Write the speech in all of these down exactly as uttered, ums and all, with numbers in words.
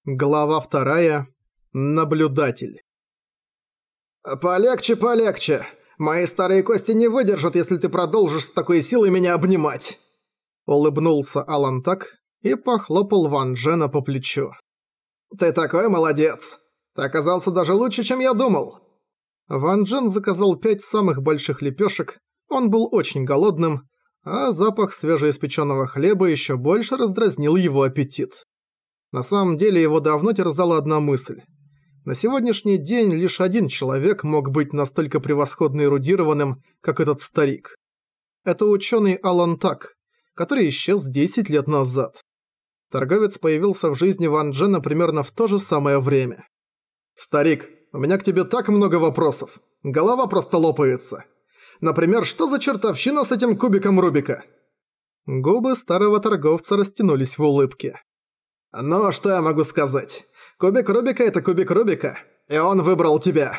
Глава вторая. Наблюдатель. «Полегче, полегче. Мои старые кости не выдержат, если ты продолжишь с такой силой меня обнимать!» Улыбнулся Алан так и похлопал Ван Джена по плечу. «Ты такой молодец! Ты оказался даже лучше, чем я думал!» Ван Джен заказал пять самых больших лепешек, он был очень голодным, а запах свежеиспеченного хлеба еще больше раздразнил его аппетит. На самом деле его давно терзала одна мысль. На сегодняшний день лишь один человек мог быть настолько превосходно эрудированным, как этот старик. Это ученый Алан Так, который исчез десять лет назад. Торговец появился в жизни Ван Джена примерно в то же самое время. «Старик, у меня к тебе так много вопросов. Голова просто лопается. Например, что за чертовщина с этим кубиком Рубика?» Губы старого торговца растянулись в улыбке. «Ну, что я могу сказать? Кубик Рубика – это кубик Рубика, и он выбрал тебя».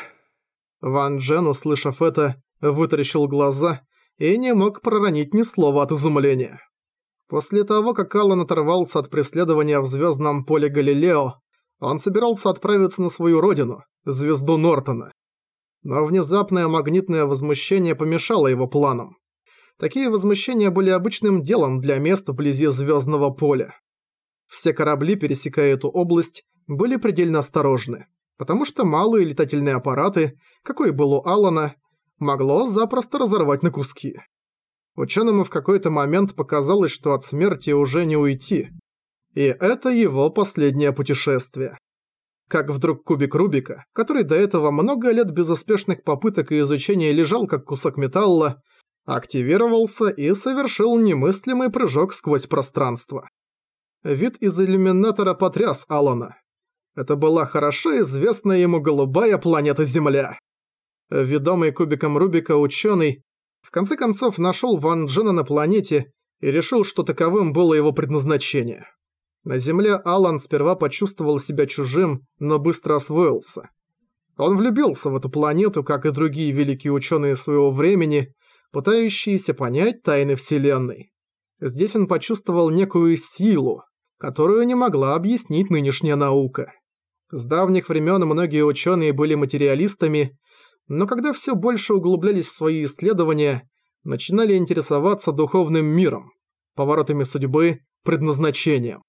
Ван Джен, услышав это, вытаращил глаза и не мог проронить ни слова от изумления. После того, как Алан оторвался от преследования в звездном поле Галилео, он собирался отправиться на свою родину, звезду Нортона. Но внезапное магнитное возмущение помешало его планам. Такие возмущения были обычным делом для мест вблизи звездного поля. Все корабли, пересекая эту область, были предельно осторожны, потому что малые летательные аппараты, какой был у Алана, могло запросто разорвать на куски. Учёному в какой-то момент показалось, что от смерти уже не уйти. И это его последнее путешествие. Как вдруг кубик Рубика, который до этого много лет безуспешных попыток и изучения лежал как кусок металла, активировался и совершил немыслимый прыжок сквозь пространство. Вид из иллюминатора потряс Алана. Это была хорошо известная ему голубая планета Земля. Ведомый кубиком Рубика ученый в конце концов нашел Ван Джена на планете и решил, что таковым было его предназначение. На Земле Алан сперва почувствовал себя чужим, но быстро освоился. Он влюбился в эту планету, как и другие великие ученые своего времени, пытающиеся понять тайны Вселенной. Здесь он почувствовал некую силу, которую не могла объяснить нынешняя наука. С давних времен многие ученые были материалистами, но когда все больше углублялись в свои исследования, начинали интересоваться духовным миром, поворотами судьбы, предназначением.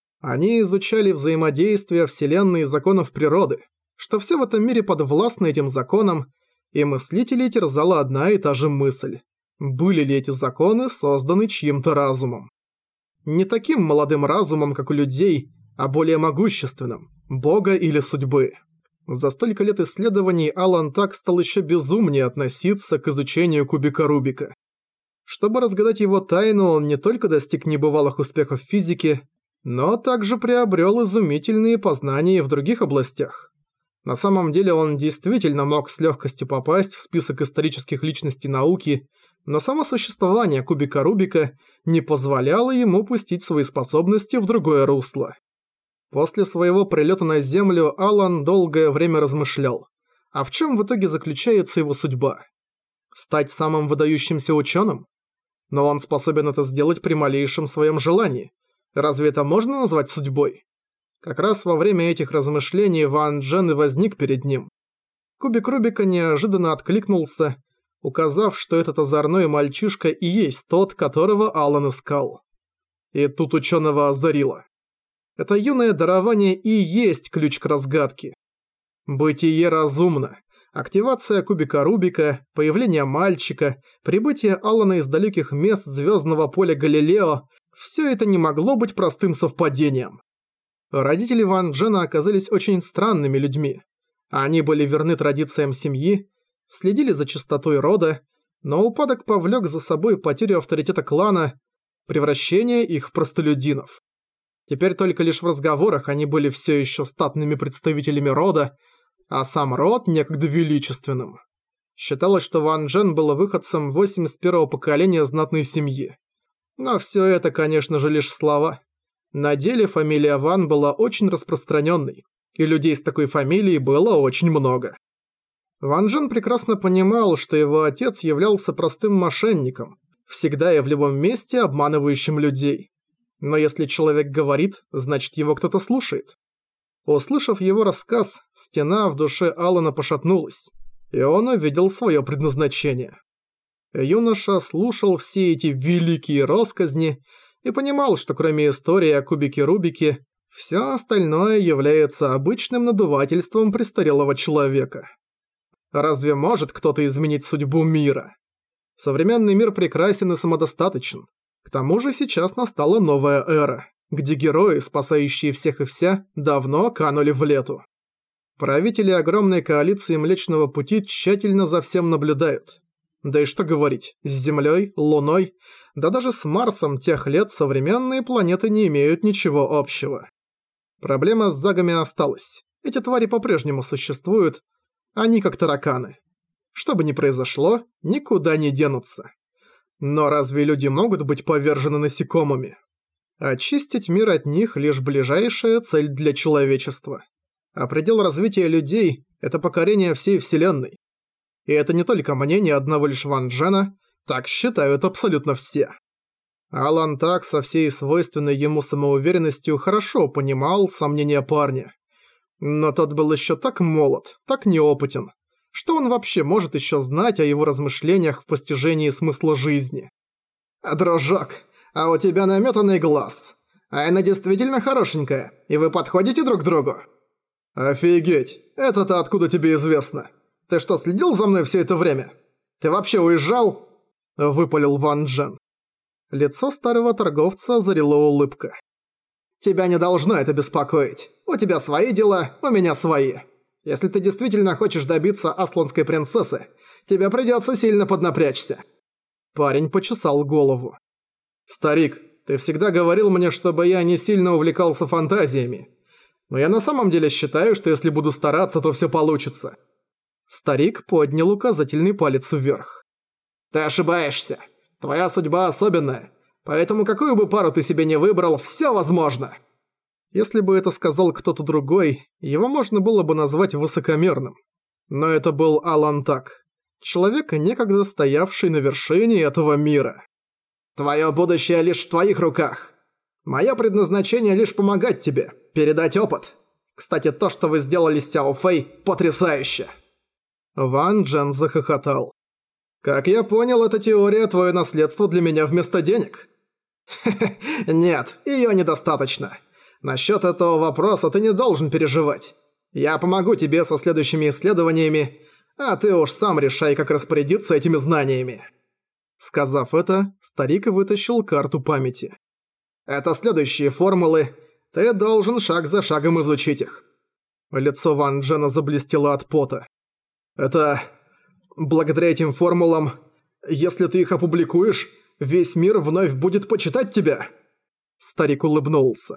Они изучали взаимодействие Вселенной и законов природы, что все в этом мире подвластно этим законам, и мыслителей терзала одна и та же мысль. Были ли эти законы созданы чьим-то разумом? Не таким молодым разумом, как у людей, а более могущественным, Бога или судьбы. За столько лет исследований Алан Так стал еще безумнее относиться к изучению кубика Рубика. Чтобы разгадать его тайну, он не только достиг небывалых успехов в физике, но также приобрел изумительные познания в других областях. На самом деле он действительно мог с легкостью попасть в список исторических личностей науки, но само существование кубика Рубика не позволяло ему пустить свои способности в другое русло. После своего прилета на Землю Алан долгое время размышлял, а в чем в итоге заключается его судьба? Стать самым выдающимся ученым? Но он способен это сделать при малейшем своем желании. Разве это можно назвать судьбой? Как раз во время этих размышлений Ван Джен и возник перед ним. Кубик Рубика неожиданно откликнулся, указав, что этот озорной мальчишка и есть тот, которого Алан искал. И тут ученого озарило. Это юное дарование и есть ключ к разгадке. Бытие разумно. Активация кубика Рубика, появление мальчика, прибытие Алана из далеких мест звездного поля Галилео – все это не могло быть простым совпадением. Родители Ван Джена оказались очень странными людьми. Они были верны традициям семьи, следили за чистотой рода, но упадок повлек за собой потерю авторитета клана, превращение их в простолюдинов. Теперь только лишь в разговорах они были все еще статными представителями рода, а сам род некогда величественным. Считалось, что Ван Джен был выходцем восемьдесят первого поколения знатной семьи. Но все это, конечно же, лишь слова. На деле фамилия Ван была очень распространенной, и людей с такой фамилией было очень много. Ван Джен прекрасно понимал, что его отец являлся простым мошенником, всегда и в любом месте обманывающим людей. Но если человек говорит, значит его кто-то слушает. Услышав его рассказ, стена в душе Алана пошатнулась, и он увидел свое предназначение. Юноша слушал все эти великие россказни и понимал, что кроме истории о кубике Рубике, все остальное является обычным надувательством престарелого человека. Разве может кто-то изменить судьбу мира? Современный мир прекрасен и самодостаточен. К тому же сейчас настала новая эра, где герои, спасающие всех и вся, давно канули в лету. Правители огромной коалиции Млечного Пути тщательно за всем наблюдают. Да и что говорить, с Землей, Луной, да даже с Марсом тех лет современные планеты не имеют ничего общего. Проблема с загами осталась. Эти твари по-прежнему существуют, они как тараканы. Что бы ни произошло, никуда не денутся. Но разве люди могут быть повержены насекомыми? Очистить мир от них – лишь ближайшая цель для человечества. А предел развития людей – это покорение всей Вселенной. И это не только мнение одного лишь Ван Джена, так считают абсолютно все. Алан Так со всей свойственной ему самоуверенностью хорошо понимал сомнения парня. Но тот был еще так молод, так неопытен. Что он вообще может еще знать о его размышлениях в постижении смысла жизни? «Дружок, а у тебя намётанный глаз. Айна действительно хорошенькая, и вы подходите друг к другу?» «Офигеть, это-то откуда тебе известно? Ты что, следил за мной все это время? Ты вообще уезжал?» – выпалил Ван Джен. Лицо старого торговца озарила улыбка. «Тебя не должно это беспокоить. У тебя свои дела, у меня свои. Если ты действительно хочешь добиться асланской принцессы, тебе придётся сильно поднапрячься». Парень почесал голову. «Старик, ты всегда говорил мне, чтобы я не сильно увлекался фантазиями. Но я на самом деле считаю, что если буду стараться, то всё получится». Старик поднял указательный палец вверх. «Ты ошибаешься. Твоя судьба особенная. Поэтому какую бы пару ты себе не выбрал, всё возможно». Если бы это сказал кто-то другой, его можно было бы назвать высокомерным. Но это был Алан Так, человек, некогда стоявший на вершине этого мира. «Твое будущее лишь в твоих руках. Мое предназначение лишь помогать тебе, передать опыт. Кстати, то, что вы сделали с Сяо Фэй, потрясающе». Ван Джен захохотал. «Как я понял, эта теория – твое наследство для меня вместо денег?» «Нет, её недостаточно. Насчёт этого вопроса ты не должен переживать. Я помогу тебе со следующими исследованиями, а ты уж сам решай, как распорядиться этими знаниями». Сказав это, старик вытащил карту памяти. «Это следующие формулы. Ты должен шаг за шагом изучить их». Лицо Ван Джена заблестело от пота. «Это... благодаря этим формулам, если ты их опубликуешь, весь мир вновь будет почитать тебя?» Старик улыбнулся.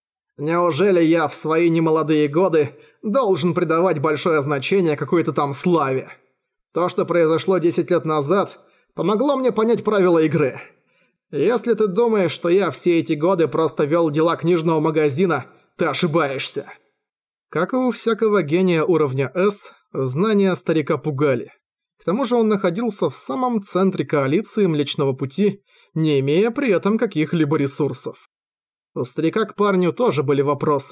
«Неужели я в свои немолодые годы должен придавать большое значение какой-то там славе? То, что произошло десять лет назад, помогло мне понять правила игры. Если ты думаешь, что я все эти годы просто вел дела книжного магазина, ты ошибаешься». Как и у всякого гения уровня С, знания старика пугали. К тому же он находился в самом центре коалиции Млечного Пути, не имея при этом каких-либо ресурсов. У старика к парню тоже были вопросы.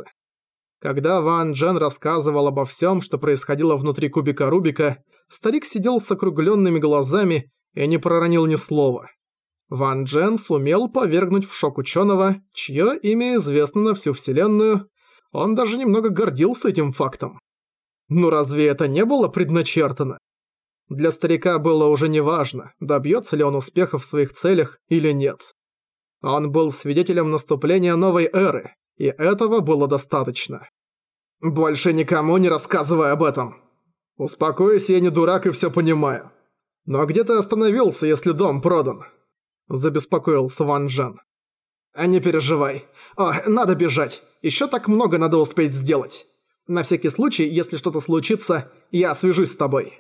Когда Ван Джен рассказывал обо всем, что происходило внутри кубика Рубика, старик сидел с округленными глазами и не проронил ни слова. Ван Джен сумел повергнуть в шок ученого, чье имя известно на всю вселенную. Он даже немного гордился этим фактом. Ну разве это не было предначертано? Для старика было уже неважно, добьется ли он успеха в своих целях или нет. Он был свидетелем наступления новой эры, и этого было достаточно. «Больше никому не рассказывай об этом. Успокойся, я не дурак и все понимаю. Но где ты остановился, если дом продан?» Забеспокоился Ван Джен. «А не переживай. О, надо бежать. Еще так много надо успеть сделать. На всякий случай, если что-то случится, я свяжусь с тобой».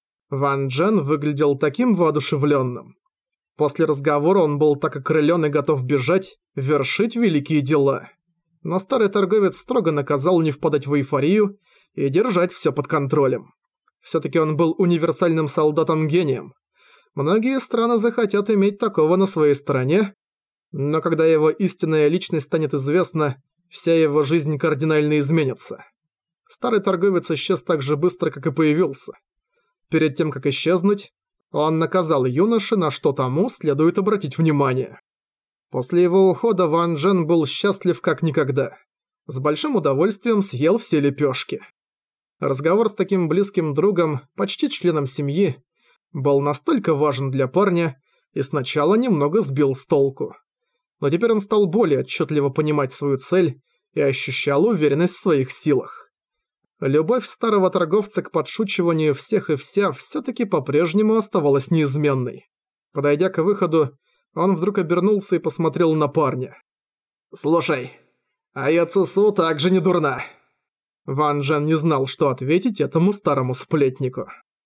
Ван Джен выглядел таким воодушевленным. После разговора он был так окрылен и готов бежать, вершить великие дела. Но старый торговец строго наказал не впадать в эйфорию и держать все под контролем. Все-таки он был универсальным солдатом-гением. Многие страны захотят иметь такого на своей стороне, но когда его истинная личность станет известна, Вся его жизнь кардинально изменится. Старый торговец исчез так же быстро, как и появился. Перед тем, как исчезнуть, он наказал юноше, на что тому следует обратить внимание. После его ухода Ван Джен был счастлив как никогда. С большим удовольствием съел все лепешки. Разговор с таким близким другом, почти членом семьи, был настолько важен для парня и сначала немного сбил с толку. Но теперь он стал более отчетливо понимать свою цель и ощущал уверенность в своих силах. Любовь старого торговца к подшучиванию всех и вся все-таки по-прежнему оставалась неизменной. Подойдя к выходу, он вдруг обернулся и посмотрел на парня. «Слушай, а Яцесу также не дурна». Ван Джен не знал, что ответить этому старому сплетнику.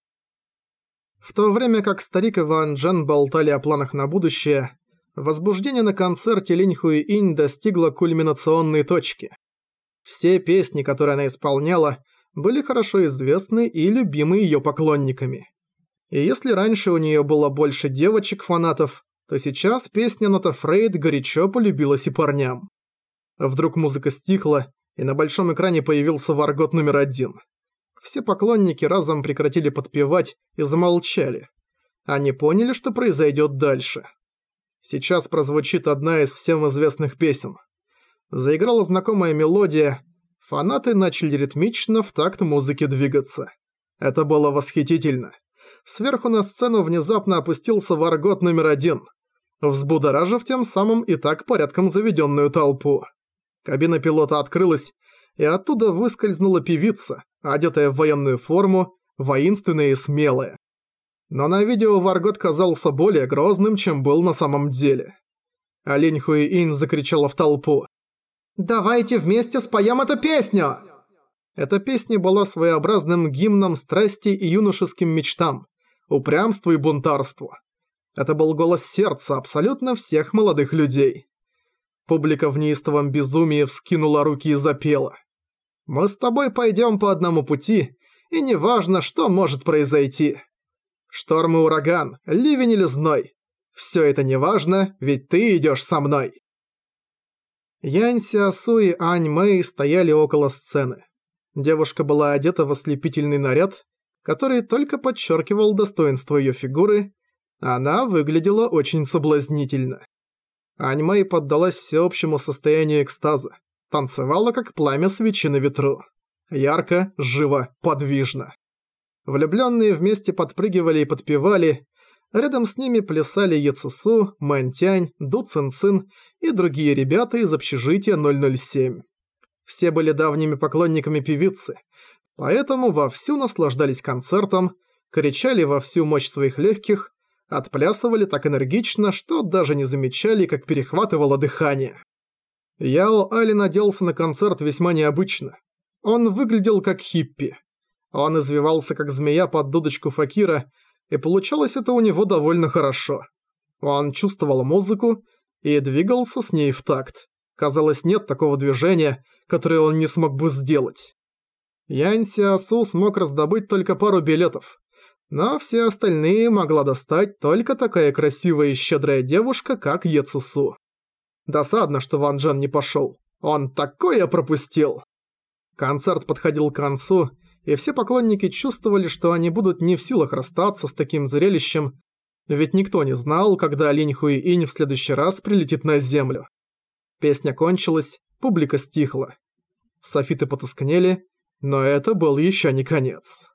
В то время как старик и Ван Джен болтали о планах на будущее, возбуждение на концерте Линь Хуи-инь достигло кульминационной точки. Все песни, которые она исполняла, были хорошо известны и любимы ее поклонниками. И если раньше у нее было больше девочек-фанатов, то сейчас песня Нота Фрейд горячо полюбилась и парням. Вдруг музыка стихла, и на большом экране появился Варгот номер один. Все поклонники разом прекратили подпевать и замолчали. Они поняли, что произойдет дальше. Сейчас прозвучит одна из всем известных песен. Заиграла знакомая мелодия, фанаты начали ритмично в такт музыки двигаться. Это было восхитительно. Сверху на сцену внезапно опустился Варгот номер один, взбудоражив тем самым и так порядком заведенную толпу. Кабина пилота открылась, и оттуда выскользнула певица, одетая в военную форму, воинственная и смелая. Но на видео Варгот казался более грозным, чем был на самом деле. А Линь Хуи-инь закричала в толпу: «Давайте вместе споем эту песню!» Эта песня была своеобразным гимном страсти и юношеским мечтам, упрямству и бунтарству. Это был голос сердца абсолютно всех молодых людей. Публика в неистовом безумии вскинула руки и запела: «Мы с тобой пойдем по одному пути, и неважно, что может произойти. Шторм и ураган, ливень или зной. Все это неважно, ведь ты идешь со мной». Янь Сиасу и Ань Мэй стояли около сцены. Девушка была одета в ослепительный наряд, который только подчеркивал достоинство ее фигуры, а она выглядела очень соблазнительно. Ань Мэй поддалась всеобщему состоянию экстаза, танцевала как пламя свечи на ветру. Ярко, живо, подвижно. Влюбленные вместе подпрыгивали и подпевали. Рядом с ними плясали Яцесу, Мэнтянь, Ду Цин-цин и другие ребята из общежития ноль ноль семь. Все были давними поклонниками певицы, поэтому вовсю наслаждались концертом, кричали во всю мощь своих легких, отплясывали так энергично, что даже не замечали, как перехватывало дыхание. Яо Али наделся на концерт весьма необычно. Он выглядел как хиппи. Он извивался как змея под дудочку факира, и получалось это у него довольно хорошо. Он чувствовал музыку и двигался с ней в такт. Казалось, нет такого движения, которое он не смог бы сделать. Янь Сиасу смог раздобыть только пару билетов, но все остальные могла достать только такая красивая и щедрая девушка, как Яцесу. Досадно, что Ван Джен не пошел. Он такое пропустил! Концерт подходил к концу, и все поклонники чувствовали, что они будут не в силах расстаться с таким зрелищем, ведь никто не знал, когда Линь Хуи-инь в следующий раз прилетит на землю. Песня кончилась, публика стихла. Софиты потускнели, но это был еще не конец.